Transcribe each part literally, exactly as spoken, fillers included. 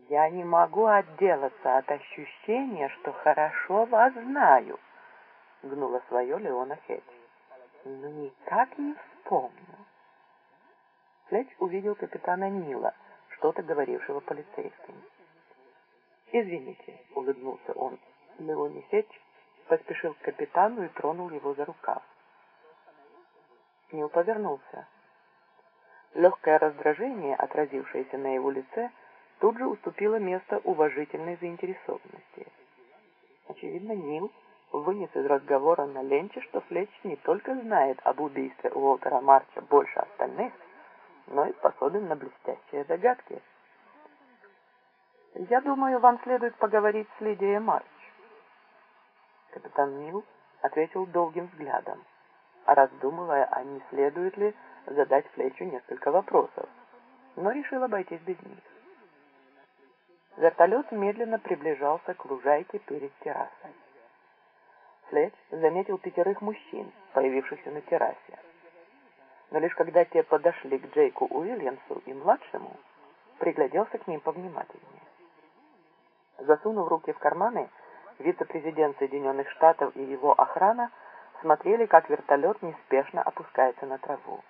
«Я не могу отделаться от ощущения, что хорошо вас знаю», — гнула свое Леона Хэтч. «Но никак не вспомню». Флетч увидел капитана Нила, что-то говорившего полицейским. «Извините», — улыбнулся он. Леони Хэтч поспешил к капитану и тронул его за рукав. Нил повернулся. Легкое раздражение, отразившееся на его лице, тут же уступило место уважительной заинтересованности. Очевидно, Нил вынес из разговора на ленте, что Флетч не только знает об убийстве Уолтера Марча больше остальных, но и способен на блестящие догадки. «Я думаю, вам следует поговорить с Лидией Марч». Капитан Нил ответил долгим взглядом, раздумывая, а не следует ли задать Флетчу несколько вопросов, но решил обойтись без них. Вертолет медленно приближался к лужайке перед террасой. Флетч заметил пятерых мужчин, появившихся на террасе. Но лишь когда те подошли к Джейку Уильямсу и младшему, пригляделся к ним повнимательнее. Засунув руки в карманы, вице-президент Соединенных Штатов и его охрана смотрели, как вертолет неспешно опускается на траву.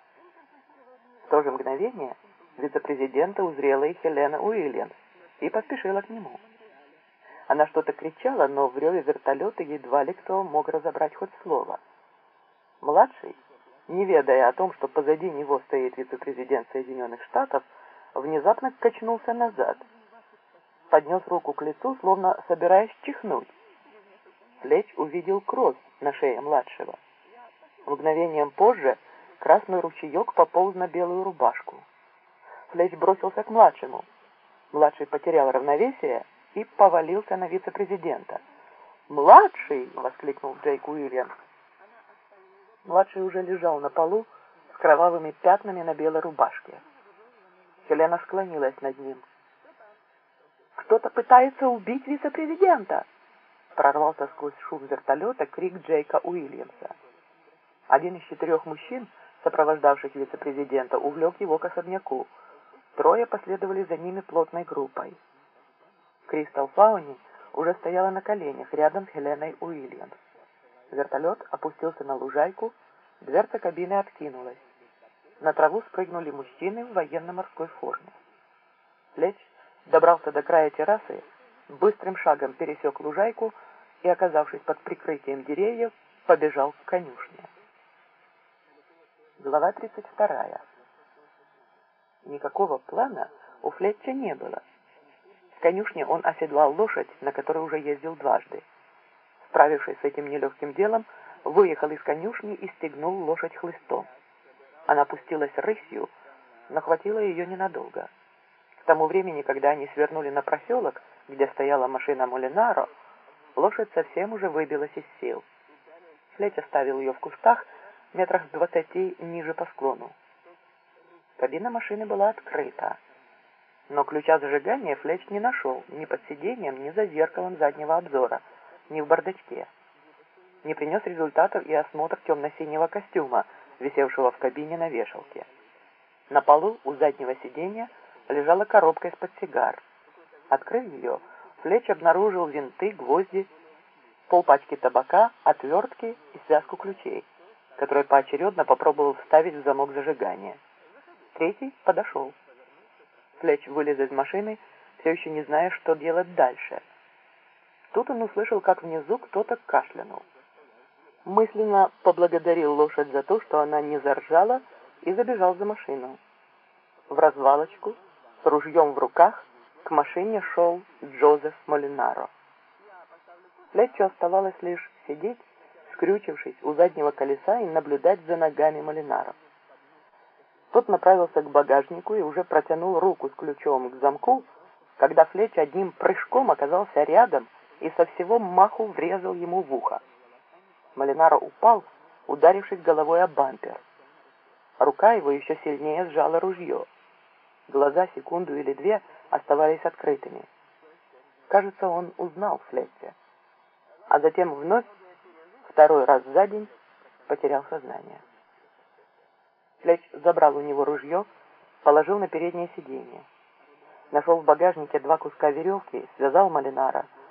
В то же мгновение вице-президента узрела и Хелена Уильямс и поспешила к нему. Она что-то кричала, но в реве вертолета едва ли кто мог разобрать хоть слово. Младший, не ведая о том, что позади него стоит вице-президент Соединенных Штатов, внезапно качнулся назад, поднес руку к лицу, словно собираясь чихнуть. Флетч увидел кровь на шее младшего. Мгновением позже красный ручеек пополз на белую рубашку. Флетч бросился к младшему. Младший потерял равновесие и повалился на вице-президента. «Младший!» — воскликнул Джейк Уильямс. Младший уже лежал на полу с кровавыми пятнами на белой рубашке. Хелена склонилась над ним. «Кто-то пытается убить вице-президента!» Прорвался сквозь шум вертолета крик Джейка Уильямса. Один из четырех мужчин, сопровождавших вице-президента, увлек его к особняку. Трое последовали за ними плотной группой. Кристал Фауни уже стояла на коленях рядом с Хеленой Уильямс. Вертолет опустился на лужайку, дверца кабины откинулась. На траву спрыгнули мужчины в военно-морской форме. Флетч добрался до края террасы, быстрым шагом пересек лужайку и, оказавшись под прикрытием деревьев, побежал к конюшне. Глава тридцать вторая. Никакого плана у Флетча не было. В конюшне он оседлал лошадь, на которой уже ездил дважды. Справившись с этим нелегким делом, выехал из конюшни и стегнул лошадь хлыстом. Она пустилась рысью, но хватило ее ненадолго. К тому времени, когда они свернули на проселок, где стояла машина Молинаро, лошадь совсем уже выбилась из сил. Флетч оставил ее в кустах метрах в двадцати ниже по склону. Кабина машины была открыта, но ключа зажигания Флетч не нашел ни под сиденьем, ни за зеркалом заднего обзора, ни в бардачке. Не принес результатов и осмотр темно-синего костюма, висевшего в кабине на вешалке. На полу у заднего сиденья лежала коробка из-под сигар. Открыв ее, Флетч обнаружил винты, гвозди, полпачки табака, отвертки и связку ключей, которые поочередно попробовал вставить в замок зажигания. Третий подошел. Флетч вылез из машины, все еще не зная, что делать дальше. Тут он услышал, как внизу кто-то кашлянул. Мысленно поблагодарил лошадь за то, что она не заржала, и забежал за машину. В развалочку, с ружьем в руках, к машине шел Джозеф Молинаро. Флетчу оставалось лишь сидеть, скрючившись у заднего колеса, и наблюдать за ногами Молинаро. Тот направился к багажнику и уже протянул руку с ключом к замку, когда Флетч одним прыжком оказался рядом и со всего маху врезал ему в ухо. Молинаро упал, ударившись головой об бампер. Рука его еще сильнее сжала ружье. Глаза секунду или две оставались открытыми. Кажется, он узнал Флетча. А затем вновь, второй раз за день, потерял сознание. Флетч забрал у него ружье, положил на переднее сиденье. Нашел в багажнике два куска веревки, связал Малинара,